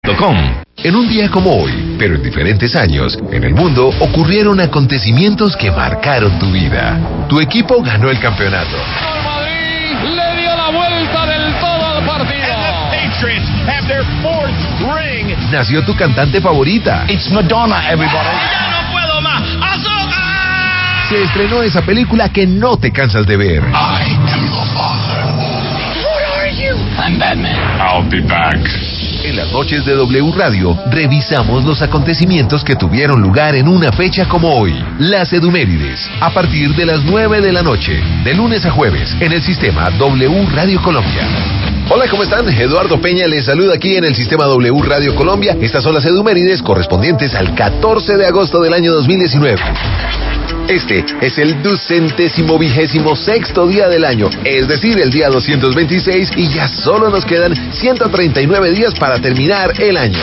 Com. En un día como hoy, pero en diferentes años, en el mundo ocurrieron acontecimientos que marcaron tu vida. Tu equipo ganó el campeonato. El Madrid le dio la vuelta del todo al partido. And the Patriots have their fourth ring. Nació tu cantante favorita. It's Madonna, everybody. ¡Ya no puedo más! ¡Azúcar! Se estrenó esa película que no te cansas de ver. I am the father. What are you? I'm Batman. I'll be back. En las noches de W Radio, revisamos los acontecimientos que tuvieron lugar en una fecha como hoy. Las Edumérides, a partir de las 9 de la noche, de lunes a jueves, en el sistema W Radio Colombia. Hola, ¿cómo están? Eduardo Peña les saluda aquí en el sistema W Radio Colombia. Estas son las Edumérides correspondientes al 14 de agosto del año 2019. Este es el 226º día del año, es decir, el día 226, y ya solo nos quedan 139 días para terminar el año.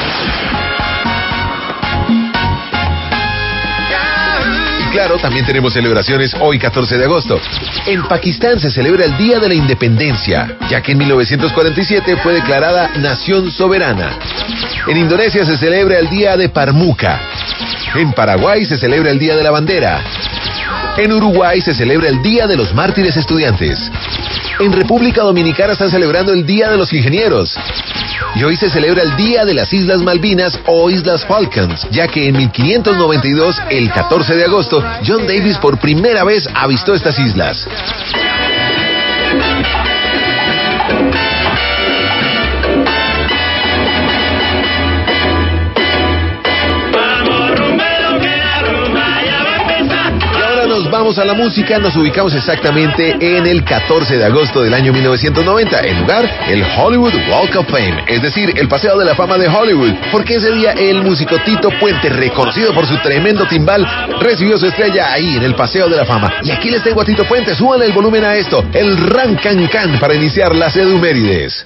Y claro, también tenemos celebraciones hoy 14 de agosto. En Pakistán se celebra el Día de la Independencia, ya que en 1947 fue declarada nación soberana. En Indonesia se celebra el Día de Parmuka. En Paraguay se celebra el Día de la Bandera. En Uruguay se celebra el Día de los Mártires Estudiantes. En República Dominicana están celebrando el Día de los Ingenieros. Y hoy se celebra el Día de las Islas Malvinas o Islas Falklands, ya que en 1592, el 14 de agosto, John Davis por primera vez avistó estas islas. Nos vamos a la música, nos ubicamos exactamente en el 14 de agosto del año 1990, el lugar, el Hollywood Walk of Fame, es decir, el Paseo de la Fama de Hollywood, porque ese día el músico Tito Puente, reconocido por su tremendo timbal, recibió su estrella ahí en el Paseo de la Fama. Y aquí les tengo a Tito Puente, súbanle el volumen a esto, el Ran Can Can para iniciar las Edumérides.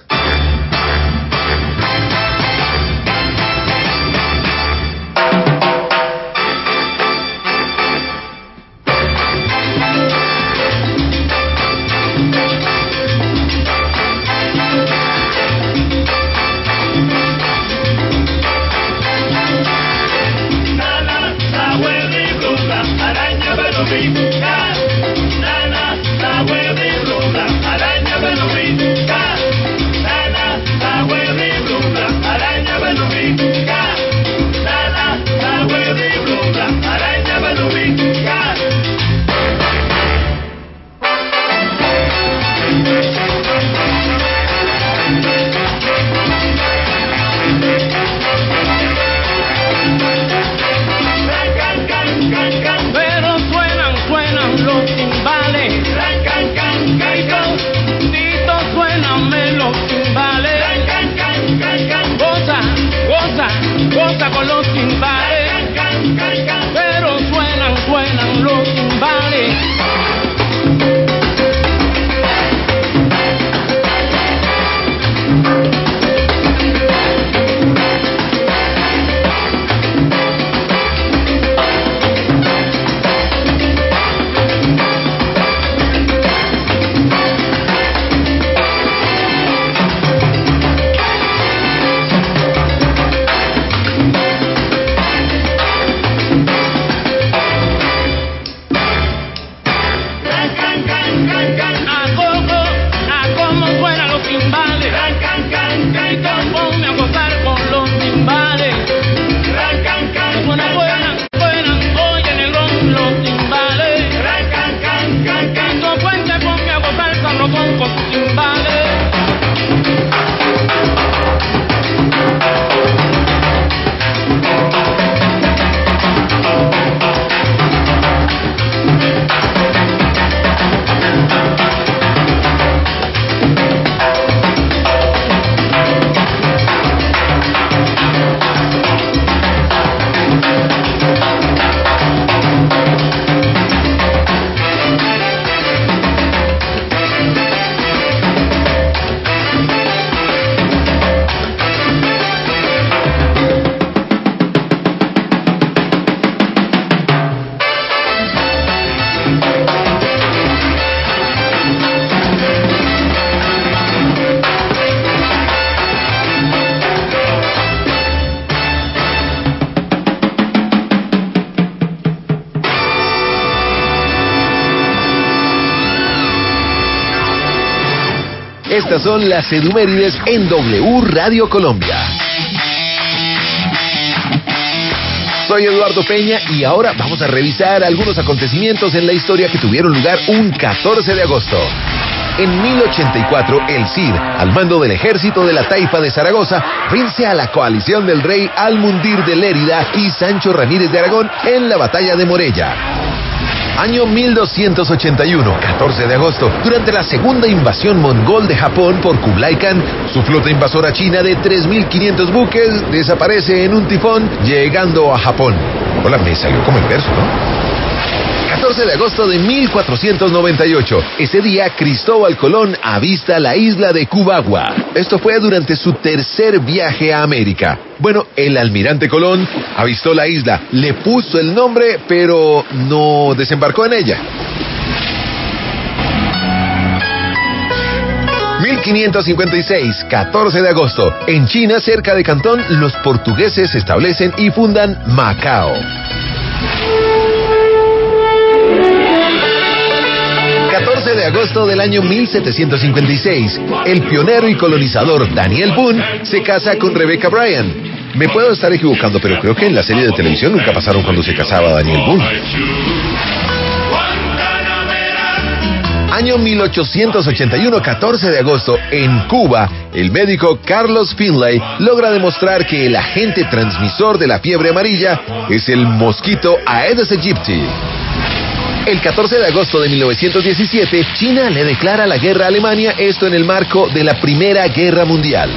Con los timbales, pero suenan los timbales. Estas son las edumérides en W Radio Colombia. Soy Eduardo Peña y ahora vamos a revisar algunos acontecimientos en la historia que tuvieron lugar un 14 de agosto. En 1084, el Cid, al mando del ejército de la Taifa de Zaragoza, vence a la coalición del rey Al-Mundir de Lérida y Sancho Ramírez de Aragón en la batalla de Morella. Año 1281, 14 de agosto, durante la segunda invasión mongol de Japón por Kublai Khan, su flota invasora china de 3.500 buques desaparece en un tifón llegando a Japón. Hola, me salió como en verso, ¿no? 14 de agosto de 1498. Ese día, Cristóbal Colón avista la isla de Cubagua. Esto fue durante su tercer viaje a América. Bueno, el almirante Colón avistó la isla, le puso el nombre, pero no desembarcó en ella. 1556, 14 de agosto. En China, cerca de Cantón, los portugueses se establecen y fundan Macao. 14 de agosto del año 1756, el pionero y colonizador Daniel Boone se casa con Rebecca Bryan. Me puedo estar equivocando, pero creo que en la serie de televisión nunca pasaron cuando se casaba Daniel Boone. Año 1881, 14 de agosto, en Cuba, el médico Carlos Finlay logra demostrar que el agente transmisor de la fiebre amarilla es el mosquito Aedes aegypti. El 14 de agosto de 1917, China le declara la guerra a Alemania, esto en el marco de la Primera Guerra Mundial.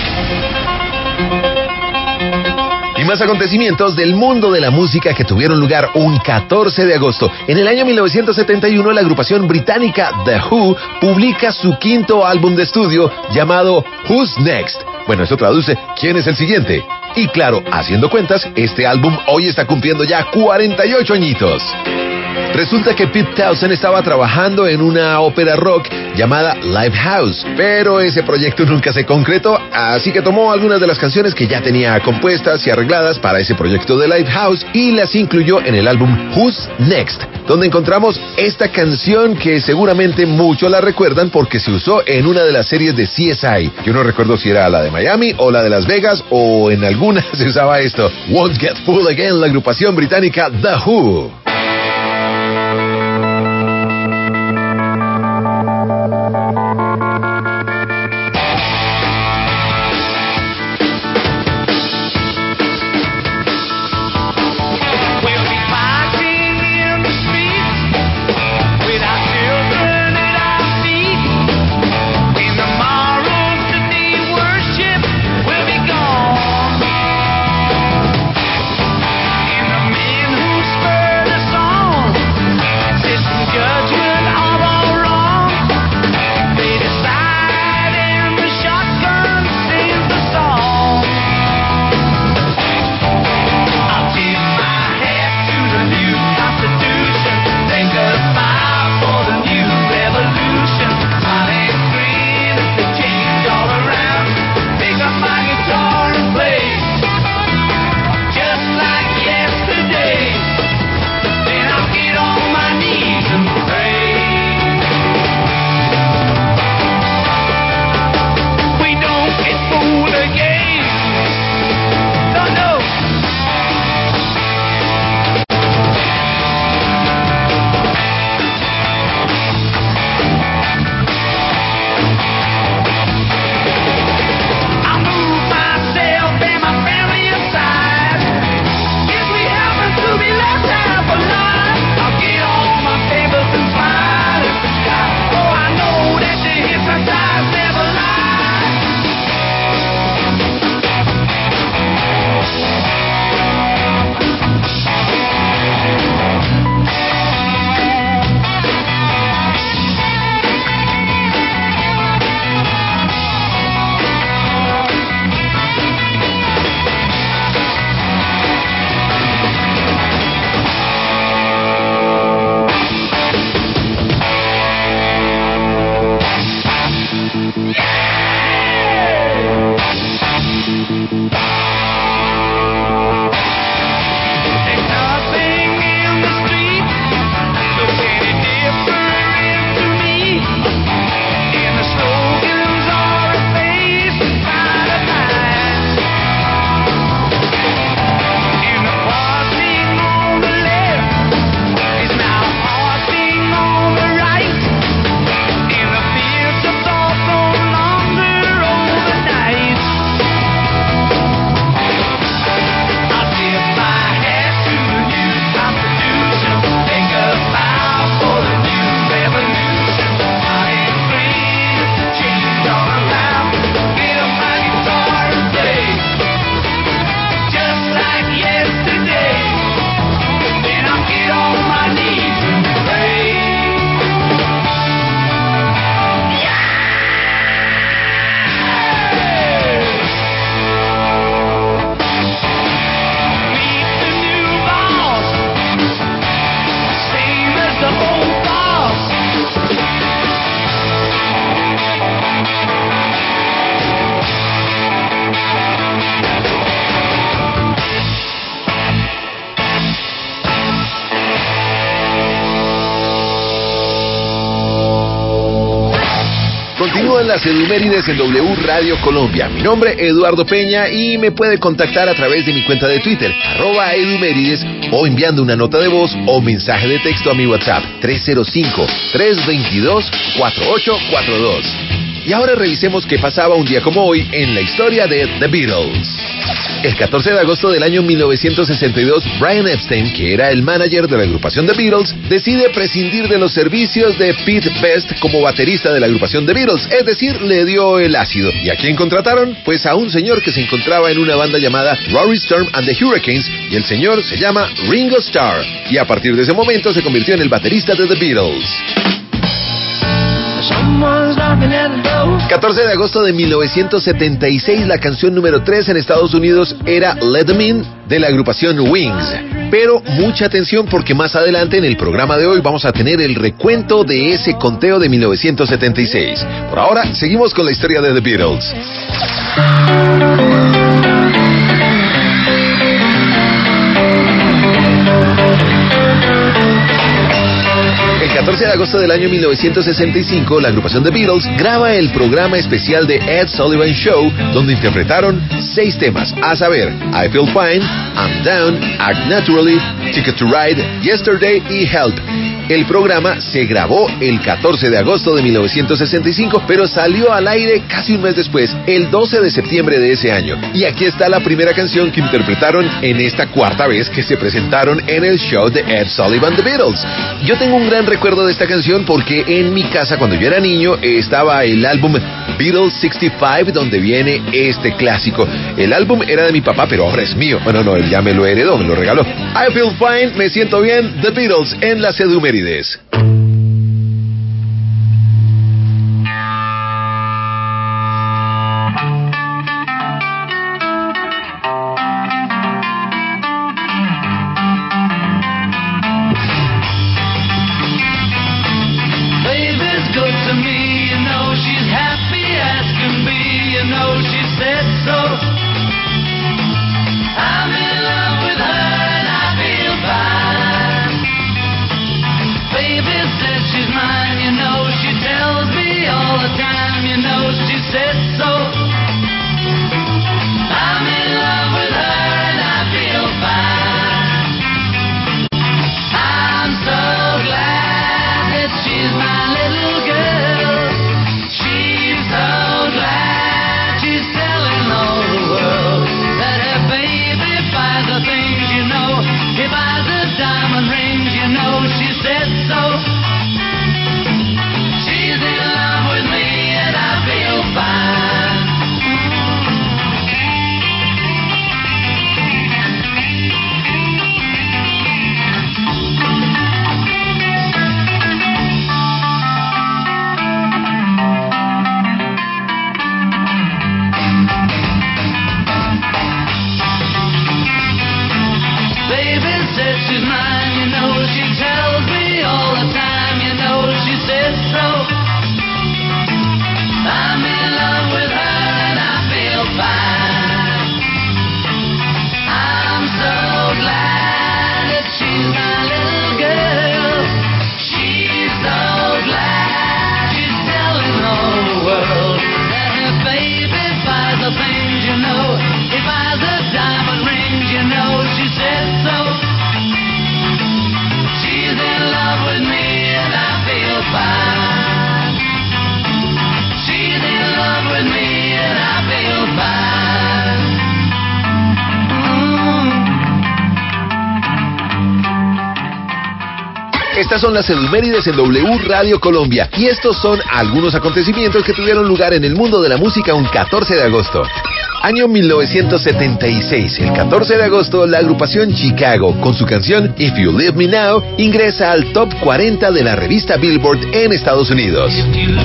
Y más acontecimientos del mundo de la música que tuvieron lugar un 14 de agosto. En el año 1971, la agrupación británica The Who publica su quinto álbum de estudio llamado Who's Next. Bueno, eso traduce ¿quién es el siguiente? Y claro, haciendo cuentas, este álbum hoy está cumpliendo ya 48 añitos. Resulta que Pete Townshend estaba trabajando en una ópera rock llamada Lifehouse, pero ese proyecto nunca se concretó, así que tomó algunas de las canciones que ya tenía compuestas y arregladas para ese proyecto de Lifehouse y las incluyó en el álbum Who's Next, donde encontramos esta canción que seguramente muchos la recuerdan porque se usó en una de las series de CSI. Yo no recuerdo si era la de Miami o la de Las Vegas o en alguna se usaba esto. Won't Get Fooled Again, la agrupación británica The Who. son las Edumérides en W Radio Colombia. Mi nombre es Eduardo Peña y me puede contactar a través de mi cuenta de Twitter, @Edumérides, o enviando una nota de voz o mensaje de texto a mi WhatsApp, 305-322-4842. Y ahora revisemos qué pasaba un día como hoy en la historia de The Beatles. El 14 de agosto del año 1962, Brian Epstein, que era el manager de la agrupación The Beatles, decide prescindir de los servicios de Pete Best como baterista de la agrupación The Beatles, es decir, le dio el ácido. ¿Y a quién contrataron? Pues a un señor que se encontraba en una banda llamada Rory Storm and the Hurricanes, y el señor se llama Ringo Starr, y a partir de ese momento se convirtió en el baterista de The Beatles. 14 de agosto de 1976, la canción número 3 en Estados Unidos era Let Them In, de la agrupación Wings. Pero mucha atención, porque más adelante en el programa de hoy vamos a tener el recuento de ese conteo de 1976. Por ahora, seguimos con la historia de The Beatles. El 14 de agosto del año 1965, la agrupación The Beatles graba el programa especial de Ed Sullivan Show, donde interpretaron 6 temas, a saber, I Feel Fine, I'm Down, Act Naturally, Ticket to Ride, Yesterday y Help. El programa se grabó el 14 de agosto de 1965, pero salió al aire casi un mes después, el 12 de septiembre de ese año. Y aquí está la primera canción que interpretaron en esta cuarta vez que se presentaron en el show de Ed Sullivan The Beatles. Yo tengo un gran recuerdo de esta canción porque en mi casa, cuando yo era niño, estaba el álbum Beatles 65, donde viene este clásico. El álbum era de mi papá, pero ahora es mío. Bueno, no, él ya me lo heredó, me lo regaló. I Feel Fine, me siento bien, The Beatles en las Edumérides. Estas son las Edumérides en W Radio Colombia, y estos son algunos acontecimientos que tuvieron lugar en el mundo de la música un 14 de agosto. Año 1976, el 14 de agosto, la agrupación Chicago, con su canción If You Leave Me Now, ingresa al top 40 de la revista Billboard en Estados Unidos.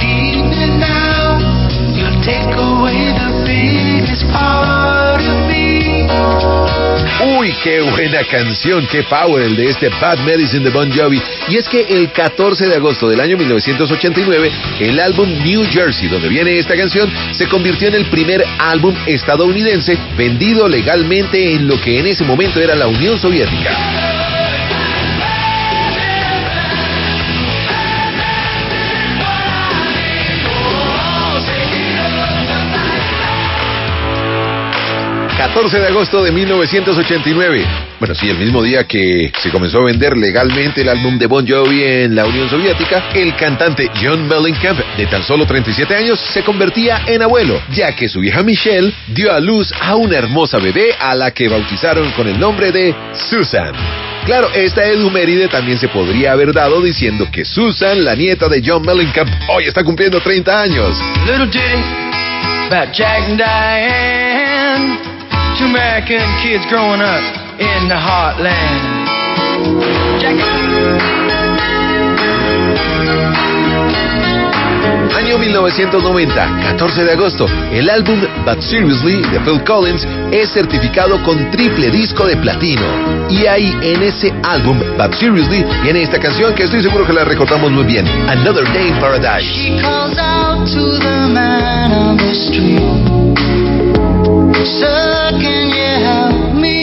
Uy, qué buena canción, qué power el de este Bad Medicine de Bon Jovi. Y es que el 14 de agosto del año 1989, el álbum New Jersey, donde viene esta canción, se convirtió en el primer álbum estadounidense vendido legalmente en lo que en ese momento era la Unión Soviética. 14 de agosto de 1989. Bueno, sí, el mismo día que se comenzó a vender legalmente el álbum de Bon Jovi en la Unión Soviética, el cantante John Mellencamp, de tan solo 37 años, se convertía en abuelo, ya que su hija Michelle dio a luz a una hermosa bebé a la que bautizaron con el nombre de Susan. Claro, esta efeméride también se podría haber dado diciendo que Susan, la nieta de John Mellencamp, hoy está cumpliendo 30 años. Little ditty about Jack and Diane, two American kids growing up in the heartland. Año 1990, 14 de agosto, el álbum But Seriously de Phil Collins es certificado con triple disco de platino. Y ahí en ese álbum, But Seriously, viene esta canción que estoy seguro que la recordamos muy bien, Another Day in Paradise. She calls out to the man on the street, "Sir, can you help me?"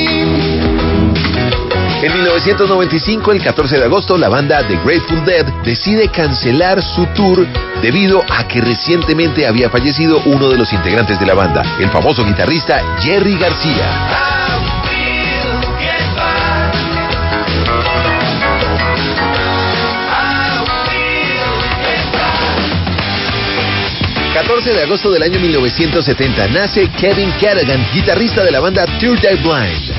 En 1995, el 14 de agosto, la banda The Grateful Dead decide cancelar su tour debido a que recientemente había fallecido uno de los integrantes de la banda, el famoso guitarrista Jerry García. 14 de agosto del año 1970 nace Kevin Kerrigan, guitarrista de la banda Third Eye Blind.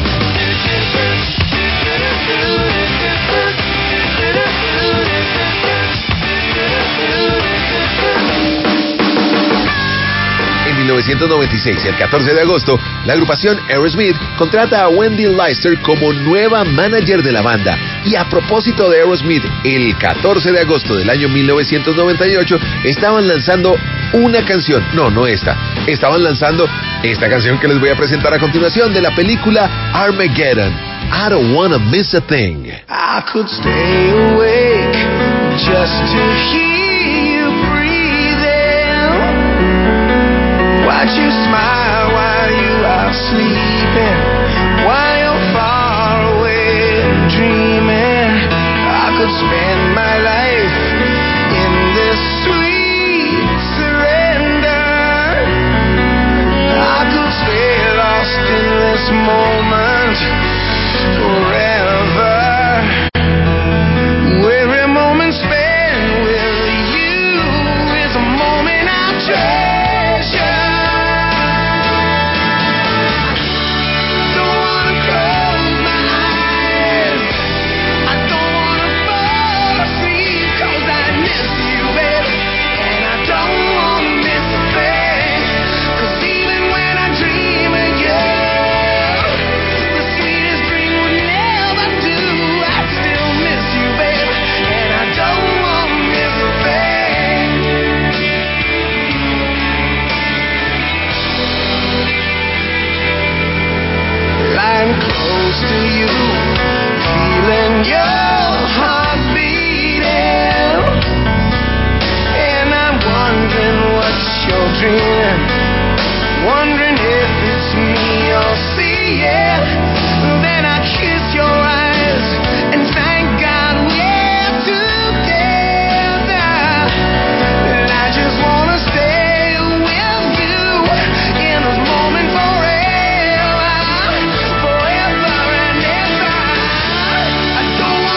En 1996, el 14 de agosto, la agrupación Aerosmith contrata a Wendy Leister como nueva manager de la banda. Y a propósito de Aerosmith, el 14 de agosto del año 1998 estaban lanzando una canción, no esta, estaban lanzando esta canción que les voy a presentar a continuación de la película Armageddon, I Don't Wanna Miss a Thing. I could stay awake just to hear you breathing, watch you smile while you are sleeping, while you're far away dreaming. I could spend my life in this sweet surrender. I could stay lost in this moment forever. Every moment spent with you is a moment I treasure. Don't wanna close my eyes, I don't wanna fall asleep, 'cause I miss you, baby, and I don't wanna miss a thing. 'Cause even when I dream of you, the sweetest dream would never do. I still miss you, baby, and I don't wanna miss a thing. Lying close to you, feeling your heart beating, and I'm wondering what you're dreaming, wondering if it's me you're seeing. Then I kiss your eyes and thank God we're together. And I just wanna stay with you in this moment forever, forever and ever. I don't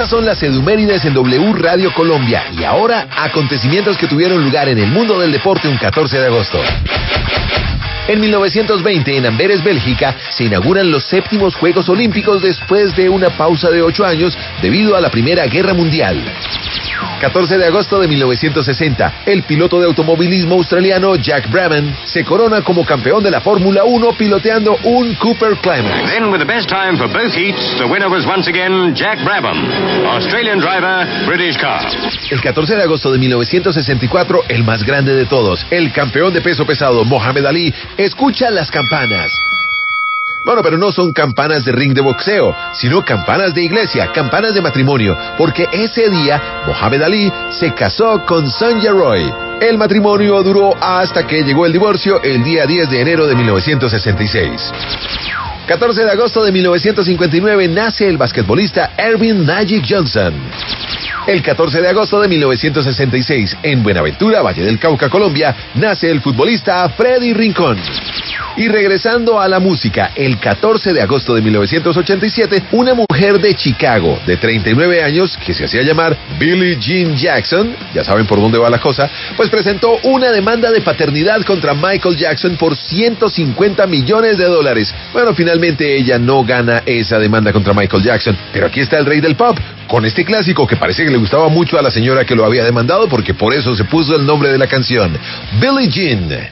Estas son las Edumérides en W Radio Colombia y ahora acontecimientos que tuvieron lugar en el mundo del deporte un 14 de agosto. En 1920, en Amberes, Bélgica, se inauguran los 7º Juegos Olímpicos después de una pausa de 8 años debido a la Primera Guerra Mundial. 14 de agosto de 1960, el piloto de automovilismo australiano Jack Brabham se corona como campeón de la Fórmula 1 piloteando un Cooper Climax. Then with the best time for both heats, the winner was once again Jack Brabham, Australian driver, British car. El 14 de agosto de 1964, el más grande de todos, el campeón de peso pesado Muhammad Ali, escucha las campanas. Bueno, pero no son campanas de ring de boxeo, sino campanas de iglesia, campanas de matrimonio, porque ese día Muhammad Ali se casó con Sonia Roy. El matrimonio duró hasta que llegó el divorcio el día 10 de enero de 1966. 14 de agosto de 1959 nace el basquetbolista Earvin Magic Johnson. El 14 de agosto de 1966, en Buenaventura, Valle del Cauca, Colombia, nace el futbolista Freddy Rincón. Y regresando a la música, el 14 de agosto de 1987, una mujer de Chicago, de 39 años, que se hacía llamar Billie Jean Jackson, ya saben por dónde va la cosa, pues presentó una demanda de paternidad contra Michael Jackson por $150 millones. Bueno, finalmente ella no gana esa demanda contra Michael Jackson, pero aquí está el rey del pop, con este clásico que parece que le gustaba mucho a la señora que lo había demandado, porque por eso se puso el nombre de la canción, Billie Jean.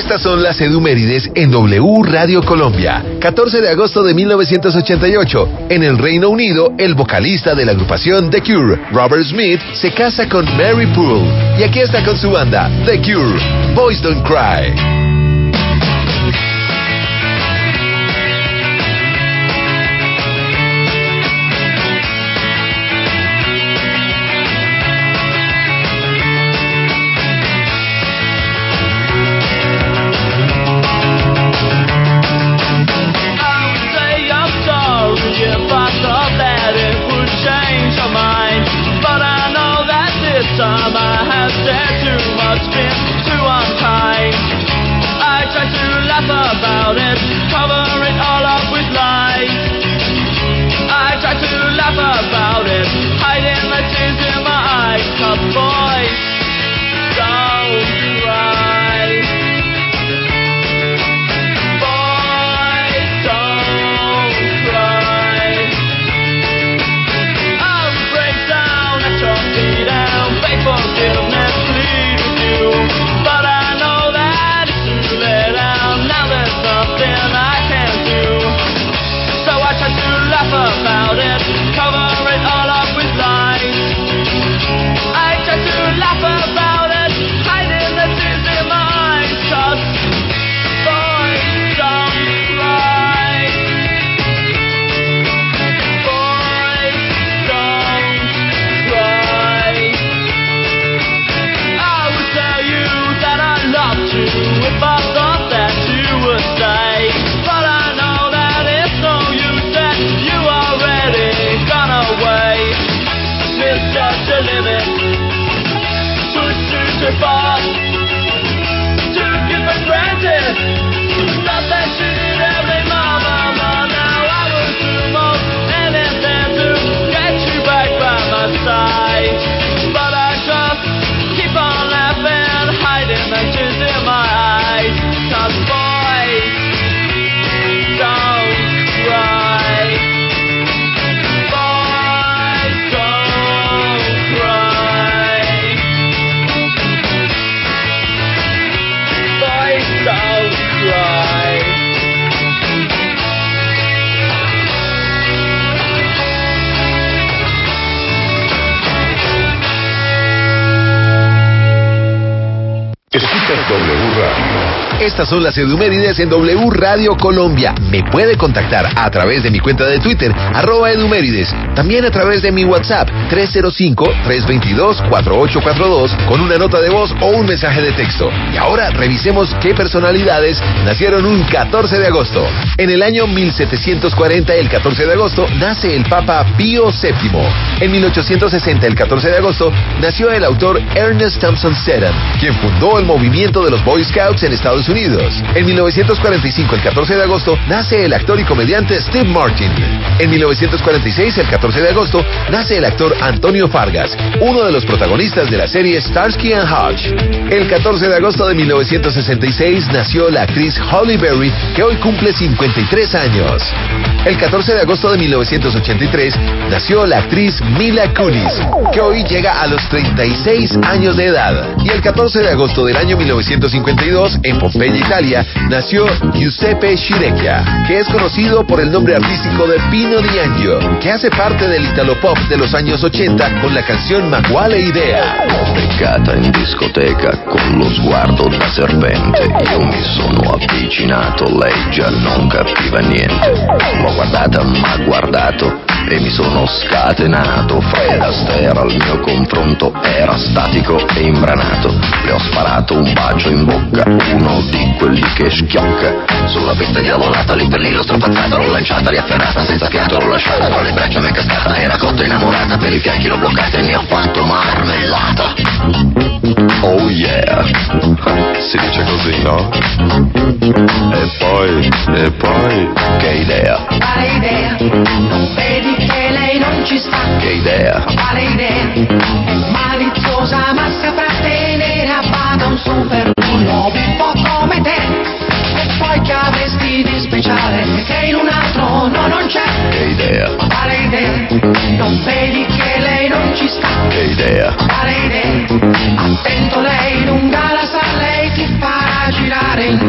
Estas son las edumérides en W Radio Colombia. 14 de agosto de 1988. En el Reino Unido, el vocalista de la agrupación The Cure, Robert Smith, se casa con Mary Poole. Y aquí está con su banda, The Cure, Boys Don't Cry. Time I have said too much, been too unkind. I try to laugh about it, cover it all up with lies. I try to laugh about it, hiding the tears in my eyes. 'Cause boys don't cry. Boys don't cry. I would break down and chop me down. Forgiveness, plead with you, but I know that it's too late now there's nothing I can do. So I try to laugh about it, cover it all up with lies. I try to laugh about it, hiding the tears in my eyes. 'Cause boys don't cry. Boys don't cry. If I thought that you would stay, but I know that it's no use, that you already gone away. There's such a limit, pushed you too far, took it for granted, thought that she did every mama. Now I would do most anything to get you back by my side, but I just keep on laughing, hiding the tears in my eyes. 'Cause boys don't cry. Boys don't cry. Boys don't cry. Escuchas W Radio. Estas son las edumérides en W Radio Colombia. Me puede contactar a través de mi cuenta de Twitter, @edumérides. También a través de mi WhatsApp, 305-322-4842, con una nota de voz o un mensaje de texto. Y ahora revisemos qué personalidades nacieron un 14 de agosto. En el año 1740, el 14 de agosto, nace el Papa Pío VII. En 1860, el 14 de agosto, nació el autor Ernest Thompson Seton, quien fundó el movimiento de los Boy Scouts en Estados Unidos. En 1945, el 14 de agosto, nace el actor y comediante Steve Martin. En 1946, el 14 de agosto, nace el actor Antonio Fargas, uno de los protagonistas de la serie Starsky and Hutch. El 14 de agosto de 1966, nació la actriz Halle Berry, que hoy cumple 53 años. El 14 de agosto de 1983, nació la actriz Mila Kunis, que hoy llega a los 36 años de edad. Y el 14 de agosto del año 1952, en Pompeya, Italia, nació Giuseppe Cirecchia, que es conocido por el nombre artístico de Pino D'Angio, que hace parte del Italopop de los años 80 con la canción Ma quale idea. Beccata in discoteca con lo sguardo da serpente, io mi sono avvicinato, lei già non capiva niente. L'ho guardata, m'ha guardato e mi sono scatenato. Fred Astaire al mio confronto era statico e imbranato. Le ho sparato un bacio in bocca, uno di quelli che schiocca. Sulla pista diavolata, lì per lì l'ho strapazzata, l'ho lanciata, riafferrata, senza fiato l'ho lasciata, tra le braccia mi è cascata, era cotta innamorata, per i fianchi l'ho bloccata e mi ha fatto marmellata. Oh yeah, si dice così, no? E poi, che idea? Quale idea? Non vedi che lei non ci sta? Che idea? Quale idea? È maliziosa ma saprà tenere a bada un super bullo un po' come te. E poi che avresti di speciale che in un altro no, non c'è? Che idea? Quale idea? Non vedi che lei non ci sta? Che idea? Quale idea? Attento, lei lunga la sa, lei ti farà girare in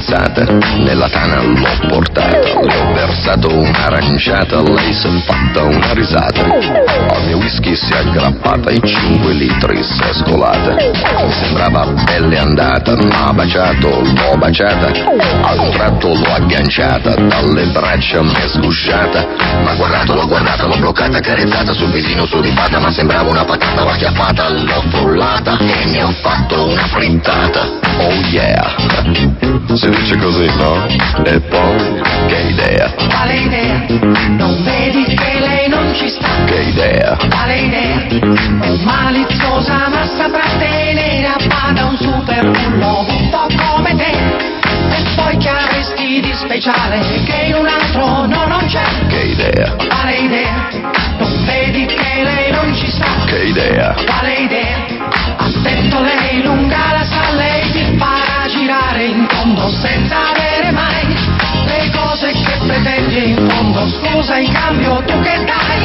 fidanzata, nella tana l'ho portata, le ho versato un'aranciata, lei si è fatta una risata, al mio whisky si è aggrappata e 5 litri si è scolata, mi sembrava pelle andata, m'ha baciato, l'ho baciata, a un tratto l'ho agganciata, dalle braccia m'è sgusciata, m'ha guardato, l'ho guardata, l'ho bloccata, carezzata sul visino sudipata, ma sembrava una patata, l'ho acchiappata, l'ho frullata e ne ho fatto una frittata. Oh yeah, si dice così, no? E poi, che idea? Quale idea? Non vedi che lei non ci sta? Che idea? Quale idea? È maliziosa ma saprà tenere a bada un super bullo un po' come te. E poi che avresti di speciale che in un altro no, non c'è? Che idea? Quale idea? Non vedi che lei non ci sta? Che idea? Quale idea? Attento, lei lunga la sa, lei ti farà girare in tondo senza avere mai le cose che pretendi in fondo. Scusa, in cambio tu che dai?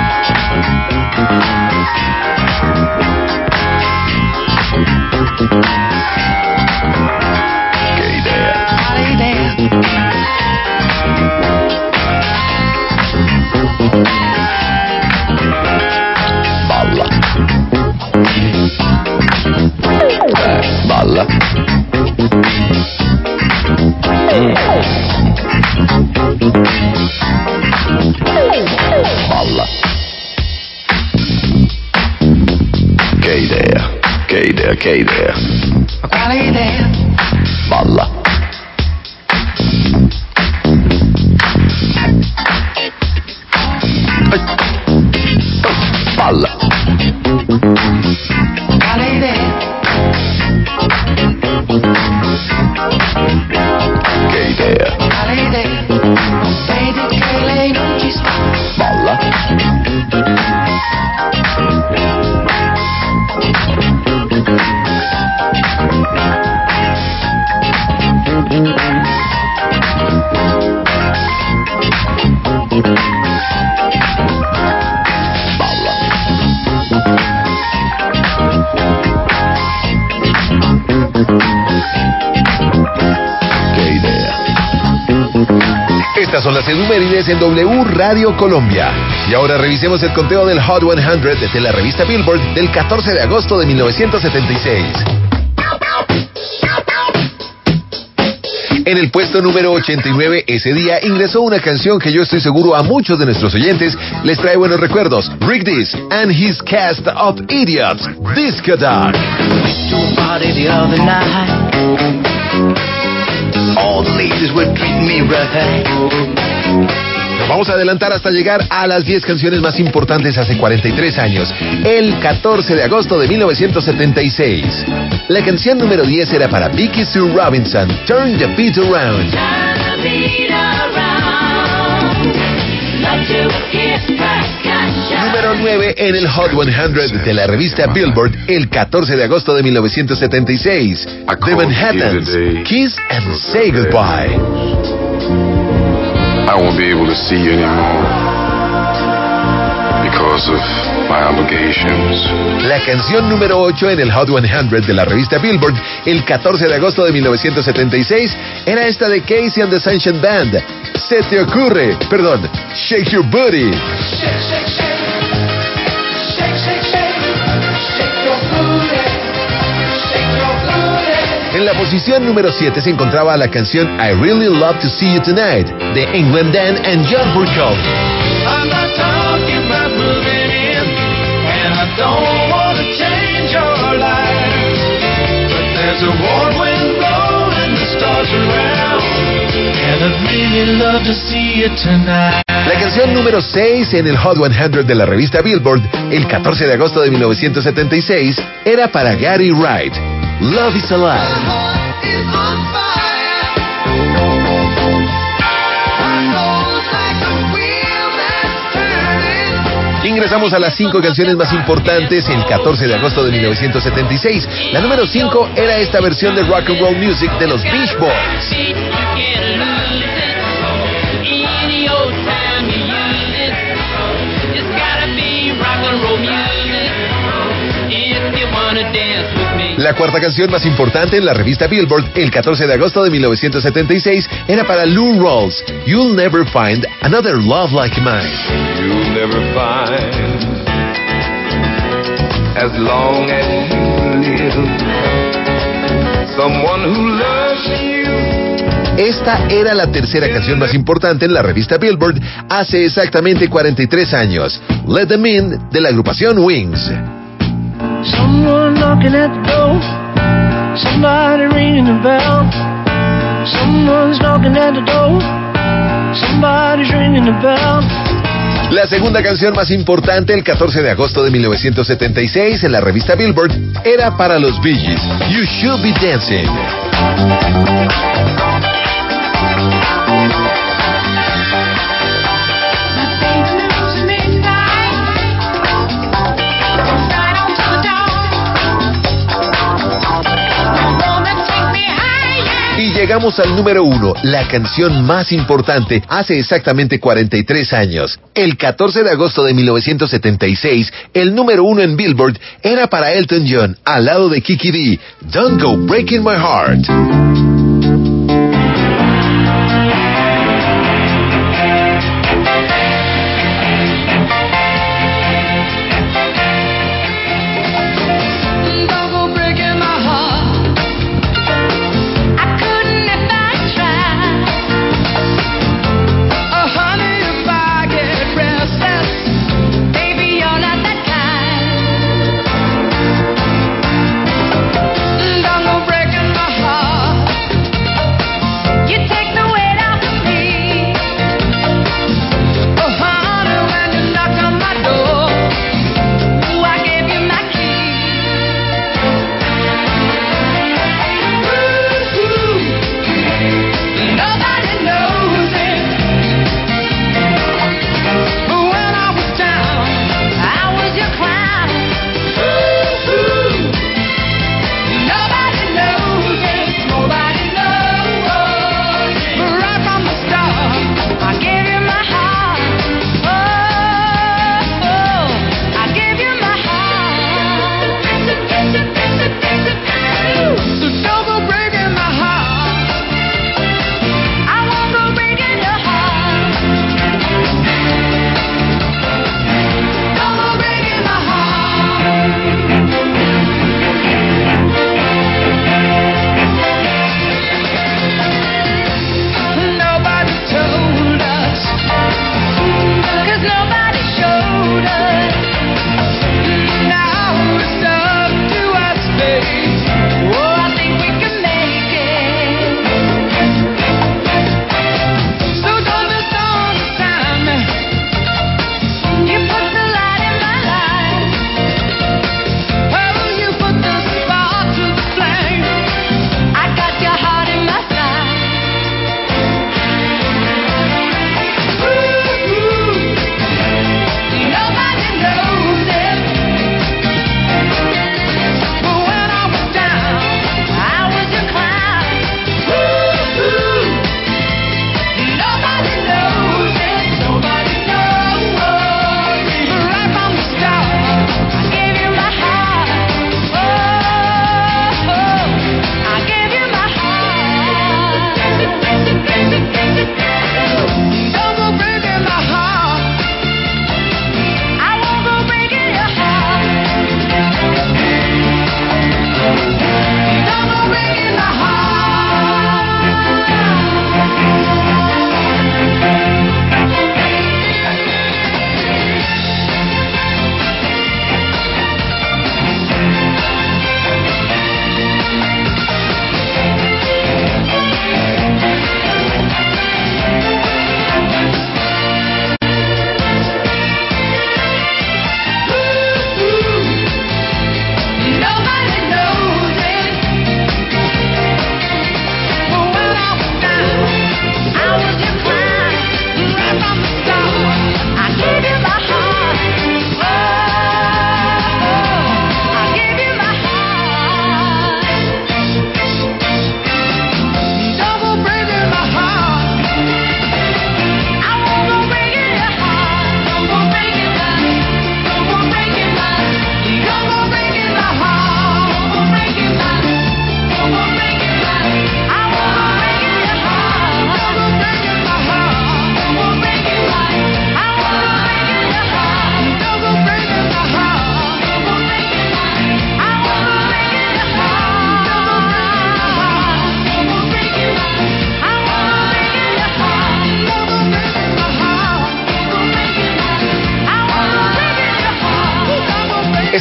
Che idea? Quale idea? Balla. Balla. Balla. Che idea? Che idea? Che idea? Quale idea? Balla. Balla. Quale idea? Che idea? Quale idea? Non vedi che lei non ci sta? Balla. Estas son las efemérides en W Radio Colombia. Y ahora revisemos el conteo del Hot 100 de la revista Billboard del 14 de agosto de 1976. En el puesto número 89 ese día ingresó una canción que yo estoy seguro a muchos de nuestros oyentes les trae buenos recuerdos. Rick Dees and his cast of idiots, Disco Dog. All the ladies were treating me right. Nos vamos a adelantar hasta llegar a las 10 canciones más importantes hace 43 años, el 14 de agosto de 1976. La canción número 10 era para Vicky Sue Robinson, Turn the Beat Around. Número 9 en el Hot 100 de la revista Billboard el 14 de agosto de 1976. The Manhattans, Kiss and Say Goodbye. I won't be able to see you anymore because of my obligations. La canción número 8 en el Hot 100 de la revista Billboard el 14 de agosto de 1976 era esta de Casey and the Sunshine Band. Se te ocurre, perdón, Shake Your Booty. Shake, shake, shake. Shake, shake, shake. Shake your booty. Shake your booty. En la posición número 7 se encontraba la canción I Really Love to See You Tonight de England Dan and John Burkle. I'm not talking about moving in, and I don't want to change your life. But there's a warm wind blowing the stars around, and I'd really love to see you tonight. La canción número 6 en el Hot 100 de la revista Billboard el 14 de agosto de 1976 era para Gary Wright, Love is Alive. Ingresamos a las 5 canciones más importantes el 14 de agosto de 1976. La número 5 era esta versión de Rock and Roll Music de los Beach Boys. La cuarta canción más importante en la revista Billboard el 14 de agosto de 1976 era para Lou Rawls, You'll Never Find Another Love Like Mine. You'll never find, as long as you live, someone who loves you. Esta era la tercera canción más importante en la revista Billboard hace exactamente 43 años. Let Them In, de la agrupación Wings. Someone knocking at the door, somebody ringing the bell. Someone's knocking at the door, somebody's ringing the bell. La segunda canción más importante el 14 de agosto de 1976 en la revista Billboard era para los Bee Gees, You Should Be Dancing. Y llegamos al número 1, la canción más importante, hace exactamente 43 años. El 14 de agosto de 1976, el número 1 en Billboard era para Elton John, al lado de Kiki Dee, Don't Go Breaking My Heart.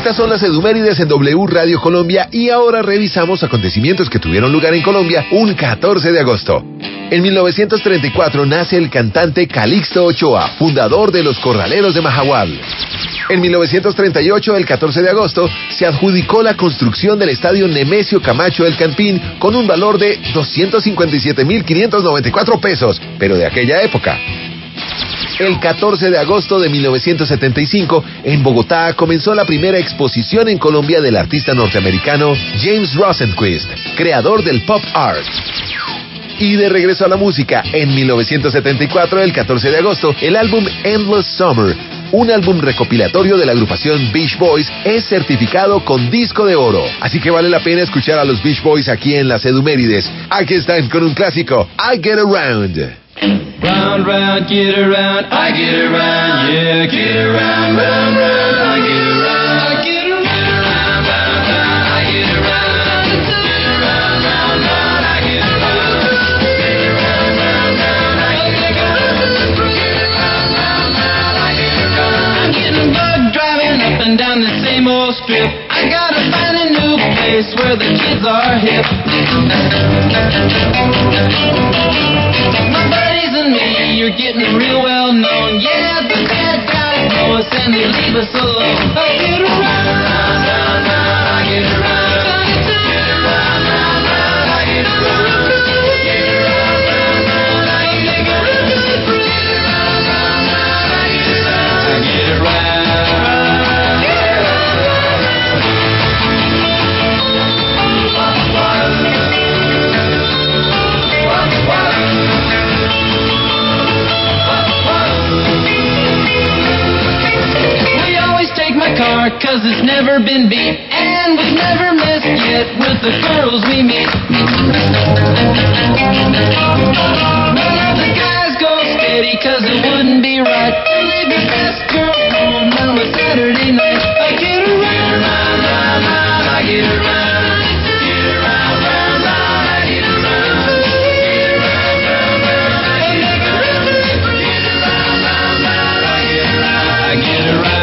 Estas son las edumérides en W Radio Colombia y ahora revisamos acontecimientos que tuvieron lugar en Colombia un 14 de agosto. En 1934 nace el cantante Calixto Ochoa, fundador de los Corraleros de Majagual. En 1938, el 14 de agosto, se adjudicó la construcción del estadio Nemesio Camacho El Campín con un valor de 257.594 pesos, pero de aquella época. El 14 de agosto de 1975, en Bogotá, comenzó la primera exposición en Colombia del artista norteamericano James Rosenquist, creador del pop art. Y de regreso a la música, en 1974, el 14 de agosto, el álbum Endless Summer, un álbum recopilatorio de la agrupación Beach Boys, es certificado con disco de oro. Así que vale la pena escuchar a los Beach Boys aquí en las Edumérides. Aquí están con un clásico, I Get Around. Round, round, get around, I get around, yeah, get around, round, round, I get around, I get around, round, round, round, I get around, round, round, round, I get around, round, round, round, I get around, round, round, I get around. I'm getting bugged driving up and down the same old strip. I gotta find a new place where the kids are hip. My buddies and me, you're getting real well known. Yeah, the bad guys know us and they leave us alone. I get around, round, round, round, I get around. Get around, round, round, I get around. Get around, round, round, I get around. Get around, round, round, I get around. I get around. Cause it's never been beat, and we've never missed yet with the girls we meet. None of the guys go steady, cause it wouldn't be right to leave your best girl home on a Saturday night. I get around, round, round, round, I get around. Get around, round, round, I get around. Get around, round, round, I get around. Get around, round, round, I get around. I get around.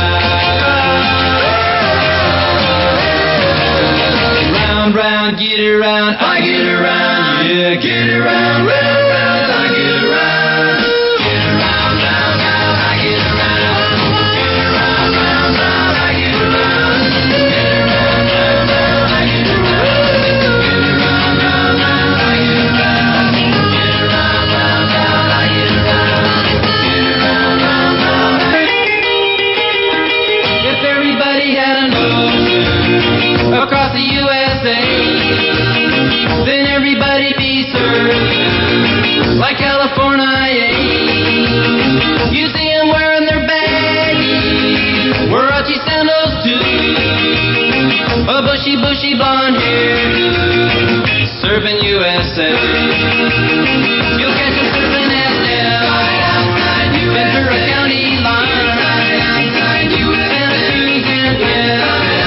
Round, get around, I get around, yeah, get around, round, round, I get around. Get around, round, round, I get around. Get around, round, round, I get around. Get around, round, round, I get around. Get around, round, round, I get around. Get around, round, round, I get around. Get around, round, round, I get around. If everybody had an ocean across the USA, then everybody'd be served like California. You see them wearing their baggies, Warachi sandals too, a bushy, bushy blonde hair, serving USA. You'll catch them serving at Dell, Ventura County line, Santa Cruz and Pell,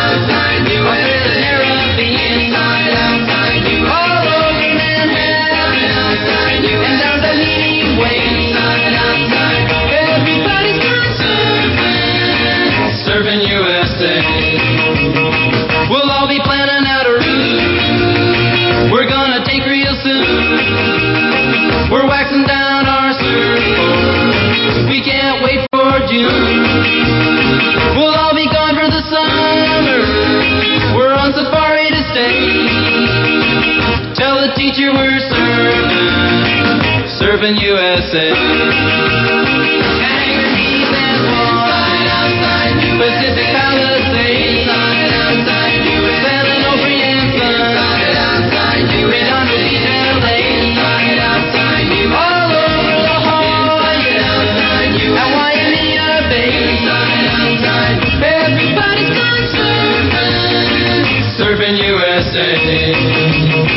all over Manhattan, and down the leading way. Everybody's gone serving USA. We'll all be planning out a route we're gonna take real soon. We're waxing down our surfboards, we can't wait for June. We'll all be gone for the summer, we're on safari to stay. Tell the teacher we're serving USA. Manhattan and Wine, Pacific Palisades, San Onofre and Sun, Redondo Beach, LA, all over La Jolla, and Waimea Bay. Everybody's gone serving USA.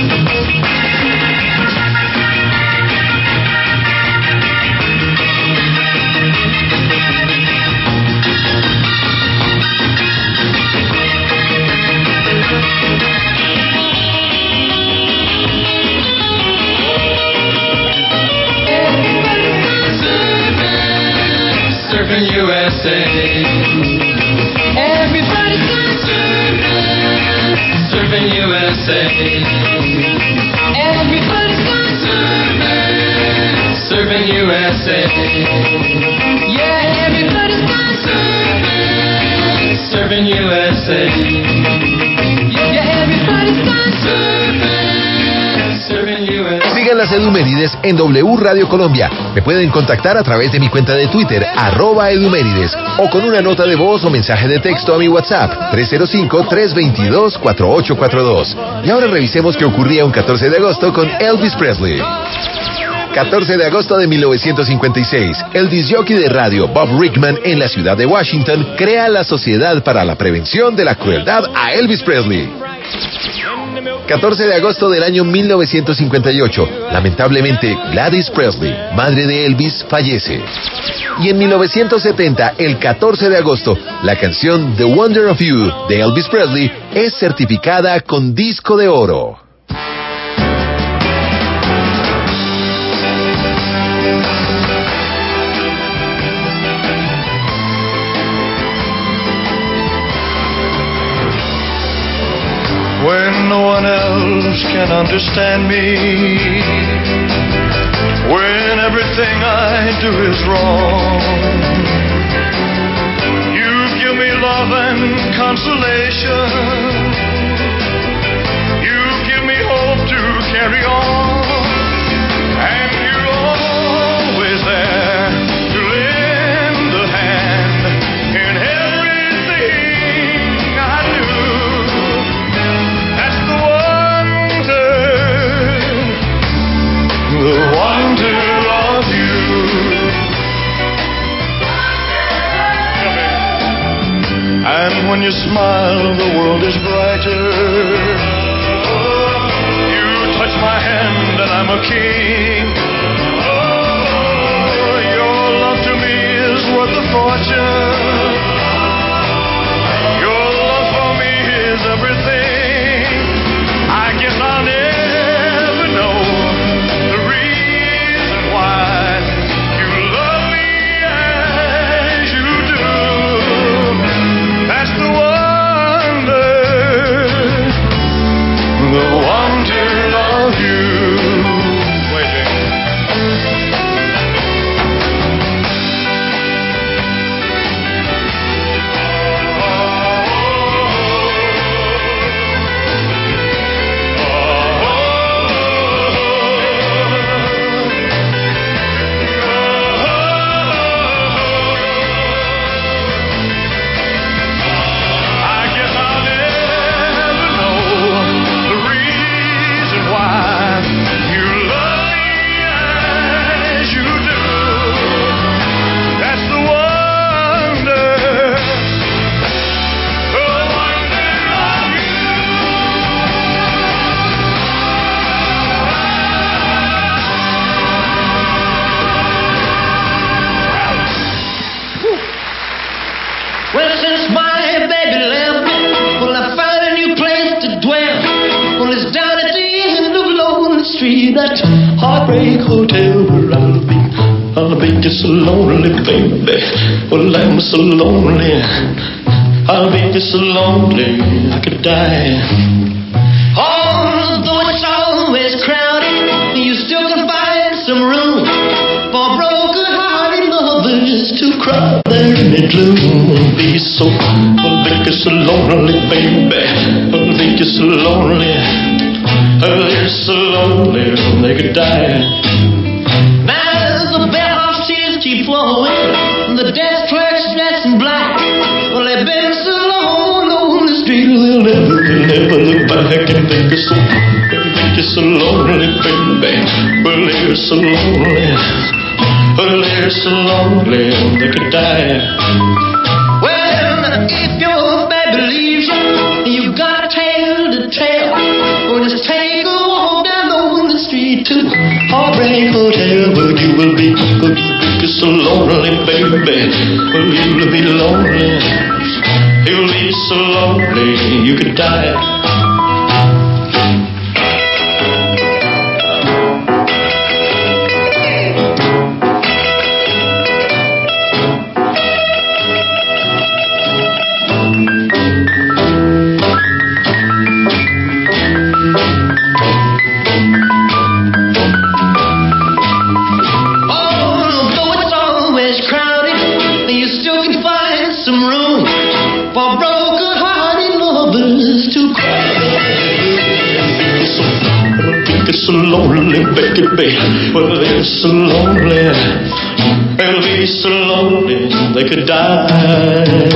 Surfing USA. Everybody's gone surfing. Surfing USA. Everybody's gone surfing, surfing USA. Yeah, everybody's gone surfing, surfing USA. Yeah, everybody's gone surfing, surfing USA. Sigan las Edumérides en W Radio Colombia. Me pueden contactar a través de mi cuenta de Twitter, @Edumérides, o con una nota de voz o mensaje de texto a mi WhatsApp, 305-322-4842. Y ahora revisemos qué ocurría un 14 de agosto con Elvis Presley. 14 de agosto de 1956, el disjockey de radio Bob Rickman en la ciudad de Washington crea la Sociedad para la Prevención de la Crueldad a Elvis Presley. 14 de agosto del año 1958, lamentablemente Gladys Presley, madre de Elvis, fallece. Y en 1970, el 14 de agosto, la canción The Wonder of You de Elvis Presley es certificada con disco de oro. When no one else can understand me, when everything I do is wrong, you give me love and consolation, you give me hope to carry on, and you're always there to lend a hand in everything I do. The wonder of you. And when you smile, the world is brighter. You touch my hand and I'm a king. Oh, your love to me is worth a fortune. Your love for me is everything. I guess I'll never know the wonder of you. Waiting. Well, since my baby left, well, I found a new place to dwell. Well, it's down at the end of Lonely Street, that heartbreak hotel where I'll be just so lonely, baby. Well, I'm so lonely, I'll be just so lonely, I could die. Although it's always crowded, you still can find some room for broken-hearted lovers to cry there in the gloom. Be so, I'll be just so lonely, baby. I'll be just so lonely, I'll be so lonely, they could die. Now the bellhop's tears keep flowing, the desk clerk's dressed in black. Well, they've been so long on the street, they'll never look back and think it's so, you're so lonely, baby. Well, you're so lonely, well, you're so lonely, they could die. Well, if your baby leaves you, you've got a tale to tell. Well, just take a walk down on the street to Heartbreak Hotel, where you will be just so lonely, baby. Well, you'll be lonely, you'll be so lonely, you could die. baby, well, they're so lonely. They'll be so lonely they could die.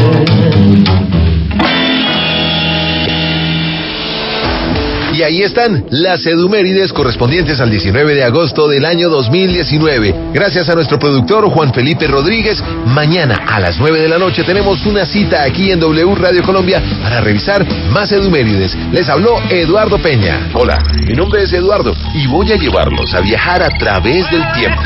Y ahí están las edumérides correspondientes al 19 de agosto del año 2019. Gracias a nuestro productor Juan Felipe Rodríguez. Mañana a las 9 de la noche tenemos una cita aquí en W Radio Colombia para revisar más edumérides. Les habló Eduardo Peña. Hola, mi nombre es Eduardo y voy a llevarlos a viajar a través del tiempo.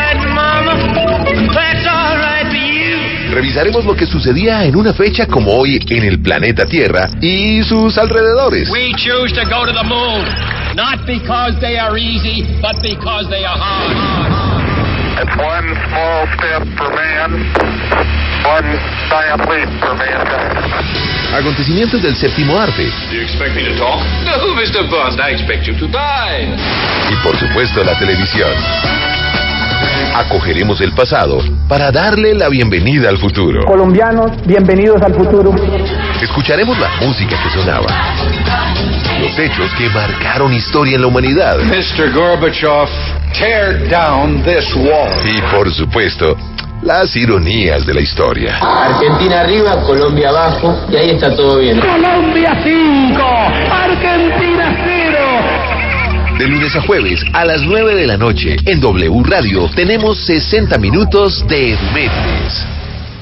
Revisaremos lo que sucedía en una fecha como hoy en el planeta Tierra y sus alrededores. We choose to go to the moon, not because they are easy, but because they are hard. It's one small step for man, one giant leap for mankind. Acontecimientos del séptimo arte. Do you expect me to talk? No, Mr. Bond, I expect you to die. Y por supuesto la televisión. Acogeremos el pasado para darle la bienvenida al futuro. Colombianos, bienvenidos al futuro. Escucharemos la música que sonaba, los hechos que marcaron historia en la humanidad. Mr. Gorbachev, tear down this wall. Y por supuesto, las ironías de la historia. Argentina arriba, Colombia abajo, y ahí está todo bien. Colombia 5, Argentina 0. De lunes a jueves a las 9 de la noche en W Radio tenemos 60 minutos de edumérides.